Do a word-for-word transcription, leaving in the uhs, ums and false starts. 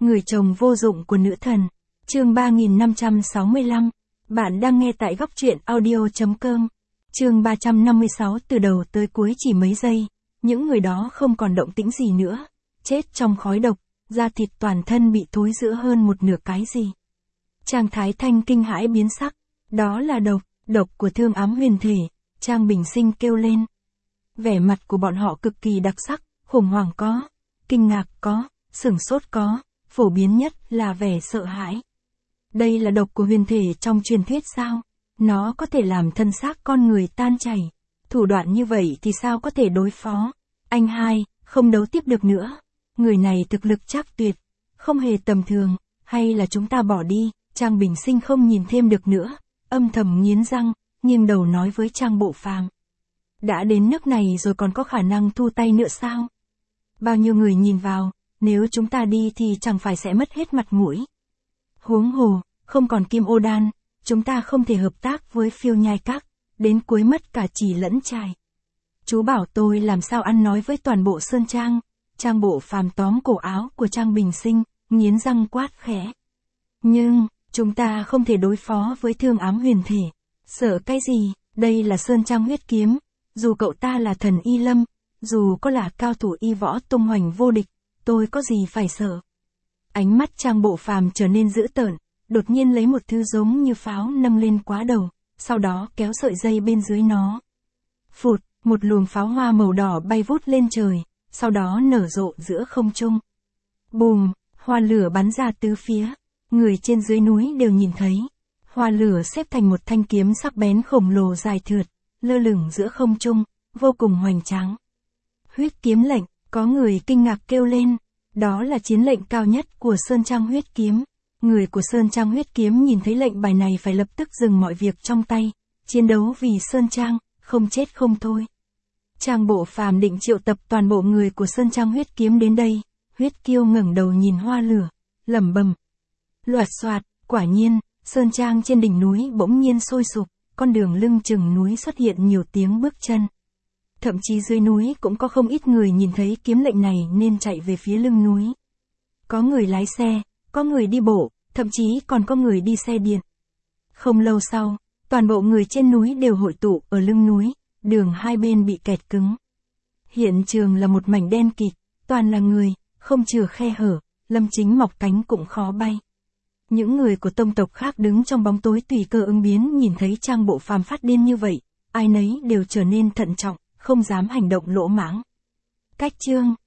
Người chồng vô dụng của nữ thần. Chương ba nghìn năm trăm sáu mươi lăm. Bạn đang nghe tại góc truyện audio chấm com. Chương ba trăm năm mươi sáu. Từ đầu tới cuối chỉ mấy giây, những người đó không còn động tĩnh gì nữa, chết trong khói độc, da thịt toàn thân bị thối rữa hơn một nửa cái gì. Trang Thái Thanh kinh hãi biến sắc, đó là độc, độc của Thương Ám Huyền Thể, Trang Bình Sinh kêu lên. Vẻ mặt của bọn họ cực kỳ đặc sắc, khủng hoảng có, kinh ngạc có, sửng sốt có, phổ biến nhất là vẻ sợ hãi. Đây là độc của huyền thể trong truyền thuyết sao? Nó có thể làm thân xác con người tan chảy. Thủ đoạn như vậy thì sao có thể đối phó? Anh hai, không đấu tiếp được nữa. Người này thực lực chắc tuyệt, không hề tầm thường, hay là chúng ta bỏ đi? Trang Bình Sinh không nhìn thêm được nữa, âm thầm nghiến răng, nghiêng đầu nói với Trang Bộ Phàm. Đã đến nước này rồi còn có khả năng thu tay nữa sao? Bao nhiêu người nhìn vào, nếu chúng ta đi thì chẳng phải sẽ mất hết mặt mũi. Huống hồ, không còn Kim Ô Đan, chúng ta không thể hợp tác với Phiêu Nhai Các, đến cuối mất cả chỉ lẫn trài. Chú bảo tôi làm sao ăn nói với toàn bộ Sơn Trang. Trang Bộ Phàm tóm cổ áo của Trang Bình Sinh, nghiến răng quát khẽ. Nhưng, chúng ta không thể đối phó với Thương Ám Huyền Thể. Sợ cái gì, đây là Sơn Trang huyết kiếm, dù cậu ta là thần y lâm, dù có là cao thủ y võ tung hoành vô địch, tôi có gì phải sợ. Ánh mắt Trang Bộ Phàm trở nên dữ tợn, đột nhiên lấy một thứ giống như pháo nâng lên quá đầu, sau đó kéo sợi dây bên dưới nó. Phụt, một luồng pháo hoa màu đỏ bay vút lên trời, sau đó nở rộ giữa không trung. Bùm, hoa lửa bắn ra tứ phía, người trên dưới núi đều nhìn thấy. Hoa lửa xếp thành một thanh kiếm sắc bén khổng lồ dài thượt, lơ lửng giữa không trung, vô cùng hoành tráng. Huyết kiếm lệnh, có người kinh ngạc kêu lên, đó là chiến lệnh cao nhất của Sơn Trang huyết kiếm. Người của Sơn Trang huyết kiếm nhìn thấy lệnh bài này phải lập tức dừng mọi việc trong tay, chiến đấu vì Sơn Trang, không chết không thôi. Trang Bộ Phàm định triệu tập toàn bộ người của Sơn Trang huyết kiếm đến đây. Huyết Kiêu ngẩng đầu nhìn hoa lửa, lẩm bẩm. Loạt xoạt, quả nhiên, Sơn Trang trên đỉnh núi bỗng nhiên sôi sục, con đường lưng chừng núi xuất hiện nhiều tiếng bước chân. Thậm chí dưới núi cũng có không ít người nhìn thấy kiếm lệnh này nên chạy về phía lưng núi. Có người lái xe, có người đi bộ, thậm chí còn có người đi xe điện. Không lâu sau, toàn bộ người trên núi đều hội tụ ở lưng núi, đường hai bên bị kẹt cứng. Hiện trường là một mảnh đen kịt, toàn là người, không chừa khe hở, Lâm Chính mọc cánh cũng khó bay. Những người của tông tộc khác đứng trong bóng tối tùy cơ ứng biến nhìn thấy Trang Bộ Phàm phát điên như vậy, ai nấy đều trở nên thận trọng, không dám hành động lỗ mãng. Cách chương